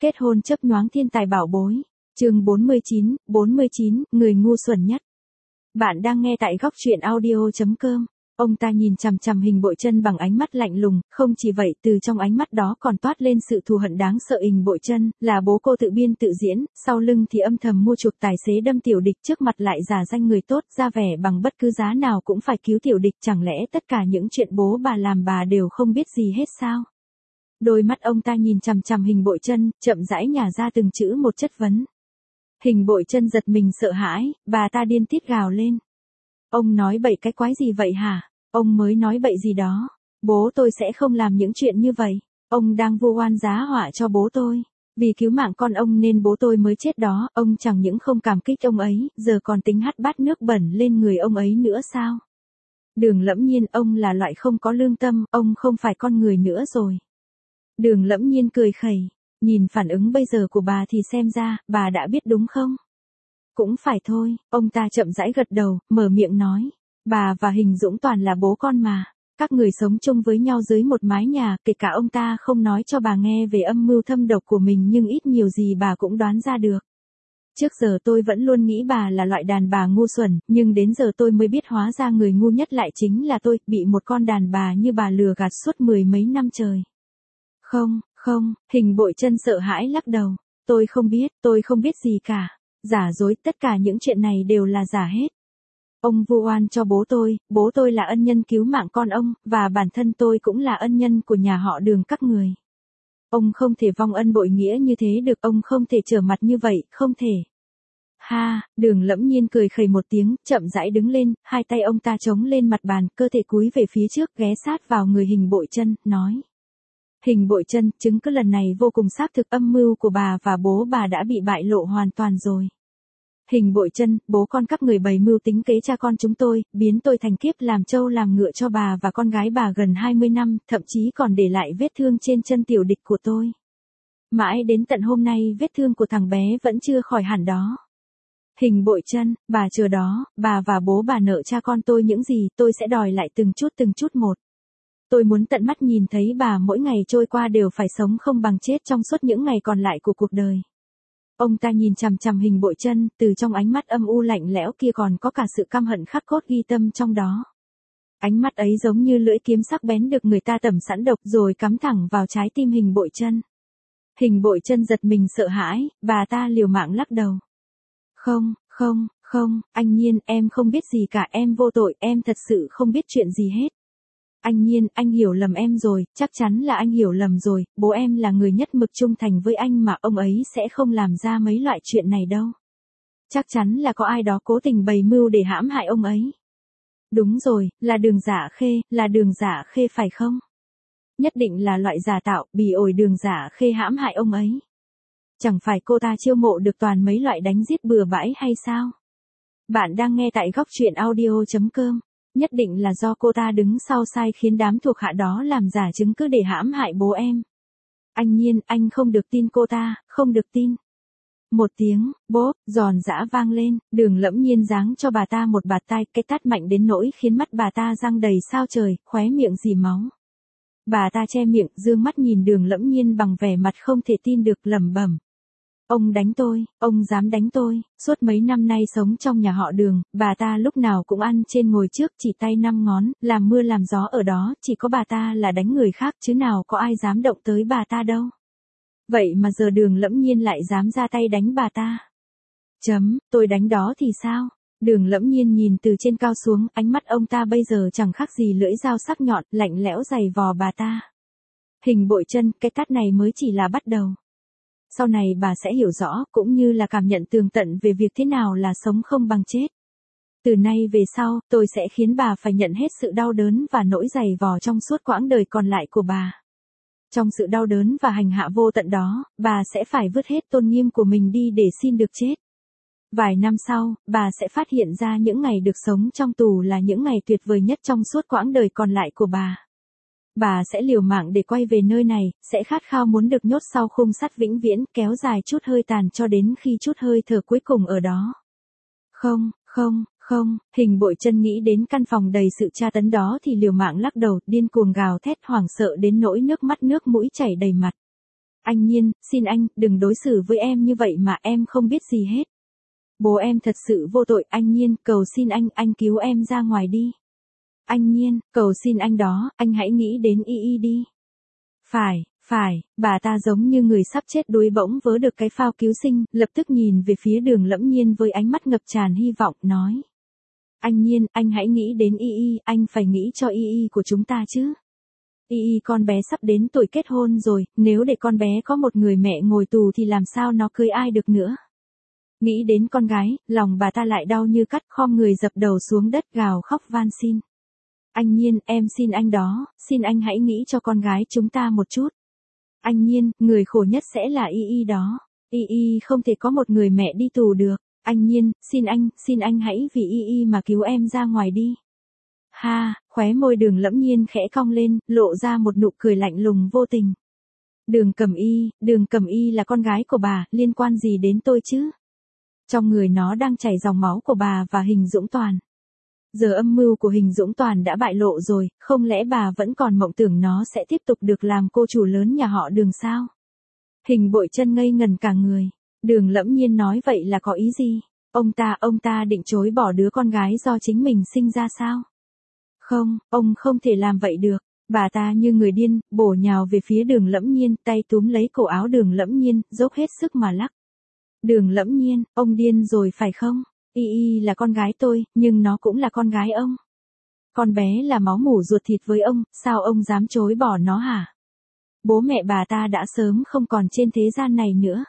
Kết hôn chớp nhoáng thiên tài bảo bối. Chương 49, người ngu xuẩn nhất. Bạn đang nghe tại góc truyện audio.com. Ông ta nhìn chằm chằm Hình Bội Chân bằng ánh mắt lạnh lùng, không chỉ vậy, từ trong ánh mắt đó còn toát lên sự thù hận đáng sợ. Hình Bội Chân là bố cô tự biên tự diễn, sau lưng thì âm thầm mua chuộc tài xế đâm tiểu địch, trước mặt lại giả danh người tốt, ra vẻ bằng bất cứ giá nào cũng phải cứu tiểu địch. Chẳng lẽ tất cả những chuyện bố bà làm bà đều không biết gì hết sao? Đôi mắt ông ta nhìn chằm chằm Hình Bội Chân, chậm rãi nhả ra từng chữ một chất vấn. Hình Bội Chân giật mình sợ hãi, bà ta điên tiết gào lên. Ông nói bậy cái quái gì vậy hả? Ông mới nói bậy gì đó. Bố tôi sẽ không làm những chuyện như vậy. Ông đang vu oan giá họa cho bố tôi. Vì cứu mạng con ông nên bố tôi mới chết đó. Ông chẳng những không cảm kích ông ấy, giờ còn tính hắt bát nước bẩn lên người ông ấy nữa sao? Đường Lẫm Nhiên, ông là loại không có lương tâm, ông không phải con người nữa rồi. Đường Lẫm Nhiên cười khẩy. Nhìn phản ứng bây giờ của bà thì xem ra, bà đã biết đúng không? Cũng phải thôi, ông ta chậm rãi gật đầu, mở miệng nói. Bà và Hình Dũng toàn là bố con mà. Các người sống chung với nhau dưới một mái nhà, kể cả ông ta không nói cho bà nghe về âm mưu thâm độc của mình nhưng ít nhiều gì bà cũng đoán ra được. Trước giờ tôi vẫn luôn nghĩ bà là loại đàn bà ngu xuẩn, nhưng đến giờ tôi mới biết hóa ra người ngu nhất lại chính là tôi, bị một con đàn bà như bà lừa gạt suốt 10 mấy năm trời. Không, Hình Bội Chân sợ hãi lắc đầu. Tôi không biết gì cả. Giả dối, tất cả những chuyện này đều là giả hết. Ông vu oan cho bố tôi là ân nhân cứu mạng con ông, và bản thân tôi cũng là ân nhân của nhà họ Đường các người. Ông không thể vong ân bội nghĩa như thế được, ông không thể trở mặt như vậy, không thể. Ha, Đường Lẫm Nhiên cười khẩy một tiếng, chậm rãi đứng lên, hai tay ông ta chống lên mặt bàn, cơ thể cúi về phía trước, ghé sát vào người Hình Bội Chân, nói. Hình Bội Chân, chứng cứ lần này vô cùng xác thực, âm mưu của bà và bố bà đã bị bại lộ hoàn toàn rồi. Hình Bội Chân, bố con các người bày mưu tính kế cha con chúng tôi, biến tôi thành kiếp làm trâu làm ngựa cho bà và con gái bà gần 20 năm, thậm chí còn để lại vết thương trên chân tiểu địch của tôi. Mãi đến tận hôm nay vết thương của thằng bé vẫn chưa khỏi hẳn đó. Hình Bội Chân, bà chờ đó, bà và bố bà nợ cha con tôi những gì, tôi sẽ đòi lại từng chút một. Tôi muốn tận mắt nhìn thấy bà mỗi ngày trôi qua đều phải sống không bằng chết trong suốt những ngày còn lại của cuộc đời. Ông ta nhìn chằm chằm Hình Bội Chân, từ trong ánh mắt âm u lạnh lẽo kia còn có cả sự căm hận khắc cốt ghi tâm trong đó. Ánh mắt ấy giống như lưỡi kiếm sắc bén được người ta tẩm sẵn độc rồi cắm thẳng vào trái tim Hình Bội Chân. Hình Bội Chân giật mình sợ hãi, bà ta liều mạng lắc đầu. Không, anh Nhiên, em không biết gì cả, em vô tội, em thật sự không biết chuyện gì hết. Anh Nhiên, anh hiểu lầm em rồi, chắc chắn là anh hiểu lầm rồi, bố em là người nhất mực trung thành với anh mà, ông ấy sẽ không làm ra mấy loại chuyện này đâu. Chắc chắn là có ai đó cố tình bày mưu để hãm hại ông ấy. Đúng rồi, là Đường Dạ Khê phải không? Nhất định là loại giả tạo, bỉ ổi Đường Dạ Khê hãm hại ông ấy. Chẳng phải cô ta chiêu mộ được toàn mấy loại đánh giết bừa bãi hay sao? Bạn đang nghe tại góc truyện audio.com. Nhất định là do cô ta đứng sau sai khiến đám thuộc hạ đó làm giả chứng cứ để hãm hại bố em. Anh Nhiên, anh không được tin cô ta, không được tin. Một tiếng, bốp, giòn giã vang lên, Đường Lẫm Nhiên giáng cho bà ta một bạt tai, cái tát mạnh đến nỗi khiến mắt bà ta giăng đầy sao trời, khóe miệng rỉ máu. Bà ta che miệng, dương mắt nhìn Đường Lẫm Nhiên bằng vẻ mặt không thể tin được, lẩm bẩm. Ông đánh tôi, ông dám đánh tôi, suốt mấy năm nay sống trong nhà họ Đường, bà ta lúc nào cũng ăn trên ngồi trước, chỉ tay 5 ngón, làm mưa làm gió ở đó, chỉ có bà ta là đánh người khác chứ nào có ai dám động tới bà ta đâu. Vậy mà giờ Đường Lẫm Nhiên lại dám ra tay đánh bà ta. Tôi đánh đó thì sao? Đường Lẫm Nhiên nhìn từ trên cao xuống, ánh mắt ông ta bây giờ chẳng khác gì lưỡi dao sắc nhọn, lạnh lẽo giày vò bà ta. Hình Bội Chân, cái tát này mới chỉ là bắt đầu. Sau này bà sẽ hiểu rõ, cũng như là cảm nhận tường tận về việc thế nào là sống không bằng chết. Từ nay về sau, tôi sẽ khiến bà phải nhận hết sự đau đớn và nỗi dày vò trong suốt quãng đời còn lại của bà. Trong sự đau đớn và hành hạ vô tận đó, bà sẽ phải vứt hết tôn nghiêm của mình đi để xin được chết. Vài năm sau, bà sẽ phát hiện ra những ngày được sống trong tù là những ngày tuyệt vời nhất trong suốt quãng đời còn lại của bà. Bà sẽ liều mạng để quay về nơi này, sẽ khát khao muốn được nhốt sau khung sắt vĩnh viễn, kéo dài chút hơi tàn cho đến khi chút hơi thở cuối cùng ở đó. Không, Hình Bội Chân nghĩ đến căn phòng đầy sự tra tấn đó thì liều mạng lắc đầu, điên cuồng gào thét hoảng sợ đến nỗi nước mắt nước mũi chảy đầy mặt. Anh Nhiên, xin anh, đừng đối xử với em như vậy mà em không biết gì hết. Bố em thật sự vô tội, anh Nhiên, cầu xin anh cứu em ra ngoài đi. Anh Nhiên, cầu xin anh đó, anh hãy nghĩ đến Y đi. Phải, bà ta giống như người sắp chết đuối bỗng vớ được cái phao cứu sinh, lập tức nhìn về phía Đường Lẫm Nhiên với ánh mắt ngập tràn hy vọng, nói. Anh Nhiên, anh hãy nghĩ đến Y, anh phải nghĩ cho Y của chúng ta chứ. Y con bé sắp đến tuổi kết hôn rồi, nếu để con bé có một người mẹ ngồi tù thì làm sao nó cưới ai được nữa. Nghĩ đến con gái, lòng bà ta lại đau như cắt, khom người dập đầu xuống đất gào khóc van xin. Anh Nhiên, em xin anh đó, xin anh hãy nghĩ cho con gái chúng ta một chút. Anh Nhiên, người khổ nhất sẽ là Y đó. Y không thể có một người mẹ đi tù được. Anh Nhiên, xin anh hãy vì Y mà cứu em ra ngoài đi. Ha, khóe môi Đường Lẫm Nhiên khẽ cong lên, lộ ra một nụ cười lạnh lùng vô tình. Đường Cẩm Y là con gái của bà, liên quan gì đến tôi chứ? Trong người nó đang chảy dòng máu của bà và Hình Dũng Toàn. Giờ âm mưu của Hình Dũng Toàn đã bại lộ rồi, không lẽ bà vẫn còn mộng tưởng nó sẽ tiếp tục được làm cô chủ lớn nhà họ Đường sao? Hình Bội Chân ngây ngần cả người. Đường Lẫm Nhiên nói vậy là có ý gì? Ông ta định chối bỏ đứa con gái do chính mình sinh ra sao? Không, ông không thể làm vậy được. Bà ta như người điên, bổ nhào về phía Đường Lẫm Nhiên, tay túm lấy cổ áo Đường Lẫm Nhiên, dốc hết sức mà lắc. Đường Lẫm Nhiên, ông điên rồi phải không? Y là con gái tôi, nhưng nó cũng là con gái ông. Con bé là máu mủ ruột thịt với ông, sao ông dám chối bỏ nó hả? Bố mẹ bà ta đã sớm không còn trên thế gian này nữa.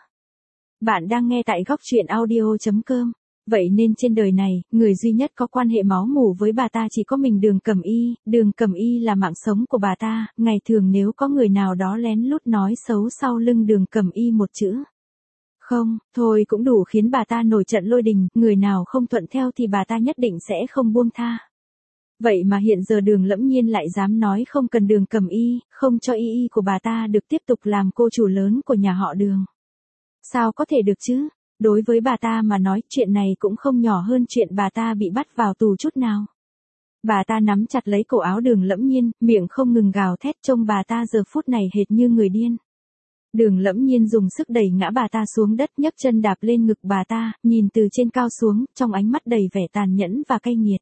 Bạn đang nghe tại góc truyện audio.com. Vậy nên trên đời này, người duy nhất có quan hệ máu mủ với bà ta chỉ có mình Đường Cẩm Y là mạng sống của bà ta, ngày thường nếu có người nào đó lén lút nói xấu sau lưng Đường Cẩm Y một chữ. Không, thôi cũng đủ khiến bà ta nổi trận lôi đình, người nào không thuận theo thì bà ta nhất định sẽ không buông tha. Vậy mà hiện giờ Đường Lẫm Nhiên lại dám nói không cần Đường Cẩm Y, không cho Y của bà ta được tiếp tục làm cô chủ lớn của nhà họ Đường. Sao có thể được chứ? Đối với bà ta mà nói chuyện này cũng không nhỏ hơn chuyện bà ta bị bắt vào tù chút nào. Bà ta nắm chặt lấy cổ áo Đường Lẫm Nhiên, miệng không ngừng gào thét, trông bà ta giờ phút này hệt như người điên. Đường Lẫm Nhiên dùng sức đẩy ngã bà ta xuống đất, nhấc chân đạp lên ngực bà ta, nhìn từ trên cao xuống, trong ánh mắt đầy vẻ tàn nhẫn và cay nghiệt.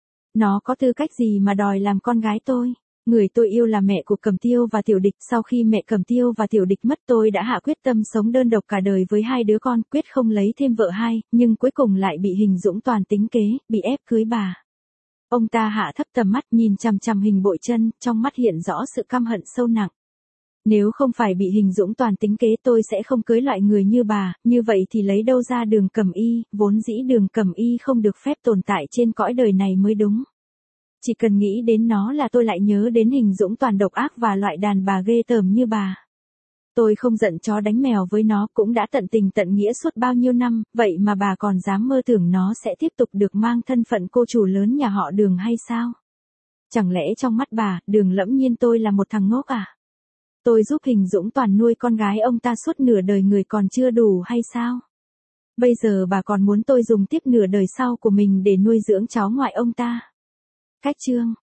Nó có tư cách gì mà đòi làm con gái tôi? Người tôi yêu là mẹ của Cẩm Tiêu và Tiểu Địch, sau khi mẹ Cẩm Tiêu và Tiểu Địch mất tôi đã hạ quyết tâm sống đơn độc cả đời với hai đứa con, quyết không lấy thêm vợ hai, nhưng cuối cùng lại bị Hình Dũng Toàn tính kế, bị ép cưới bà. Ông ta hạ thấp tầm mắt nhìn chằm chằm Hình Bội Chân, trong mắt hiện rõ sự căm hận sâu nặng. Nếu không phải bị Hình Dũng Toàn tính kế tôi sẽ không cưới loại người như bà, như vậy thì lấy đâu ra Đường Cẩm Y, vốn dĩ Đường Cẩm Y không được phép tồn tại trên cõi đời này mới đúng. Chỉ cần nghĩ đến nó là tôi lại nhớ đến Hình Dũng Toàn độc ác và loại đàn bà ghê tởm như bà. Tôi không giận chó đánh mèo với nó, cũng đã tận tình tận nghĩa suốt bao nhiêu năm, vậy mà bà còn dám mơ tưởng nó sẽ tiếp tục được mang thân phận cô chủ lớn nhà họ Đường hay sao? Chẳng lẽ trong mắt bà, Đường Lẫm Nhiên tôi là một thằng ngốc à? Tôi giúp Hình Dũng Toàn nuôi con gái ông ta suốt nửa đời người còn chưa đủ hay sao? Bây giờ bà còn muốn tôi dùng tiếp nửa đời sau của mình để nuôi dưỡng cháu ngoại ông ta? Cách chương